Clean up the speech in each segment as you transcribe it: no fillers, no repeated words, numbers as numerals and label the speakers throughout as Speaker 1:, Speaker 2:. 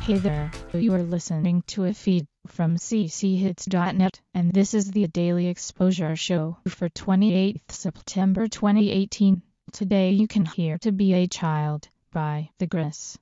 Speaker 1: Hey there, you are listening to a feed from cchits.net, and this is the Daily Exposure Show for 28th September 2018. Today you can hear To Be a Child by The Gris.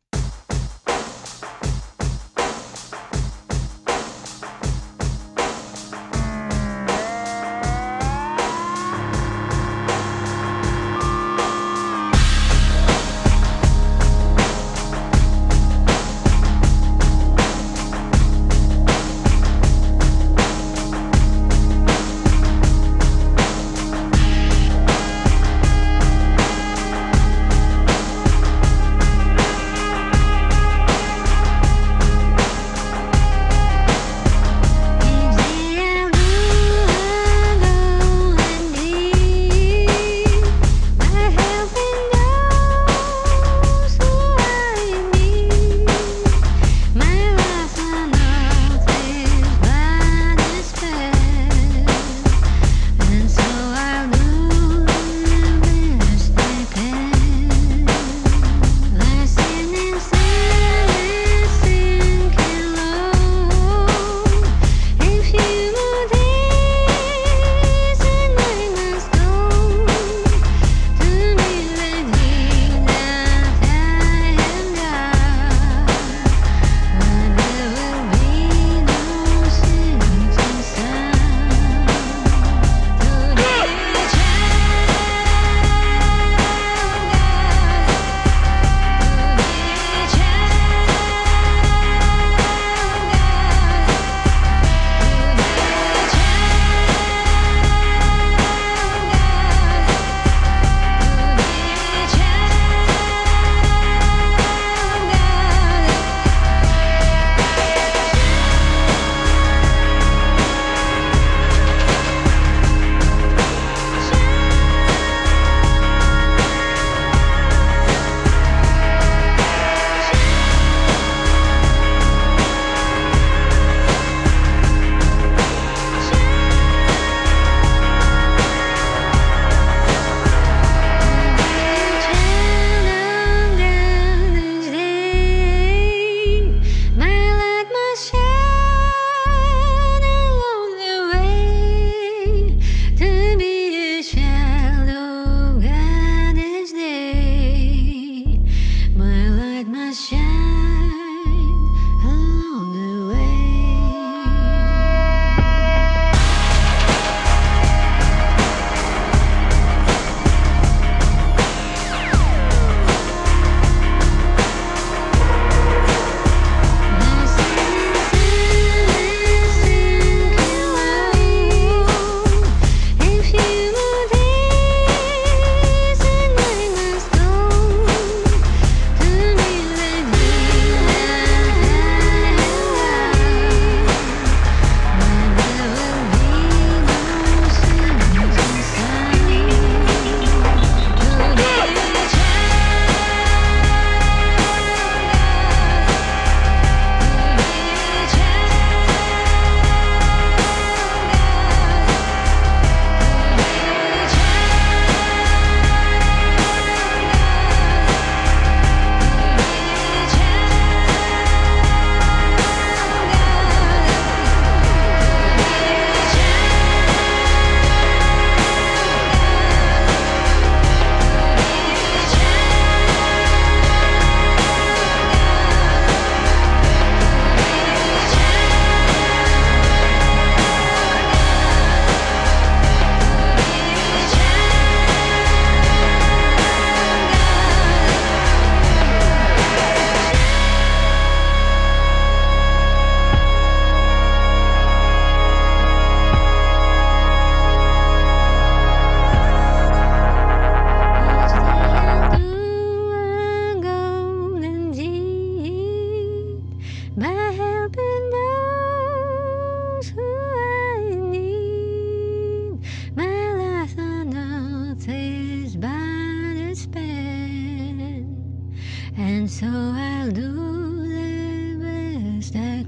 Speaker 2: And so I'll do the best I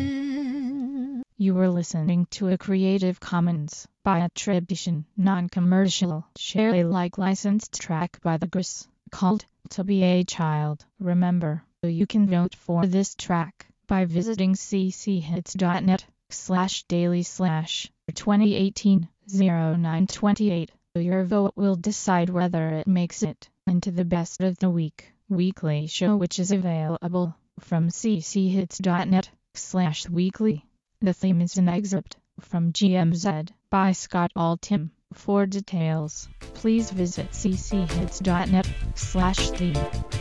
Speaker 2: can.
Speaker 1: You were listening to a Creative Commons by attribution, non-commercial, share Alike licensed track by The Gris, called To Be a Child. Remember, you can vote for this track by visiting cchits.net/daily/2018-0928. Your vote will decide whether it makes it into the best of the week weekly show, which is available from cchits.net/weekly. The theme is an excerpt from GMZ by Scott Altham. For details, please visit cchits.net/theme.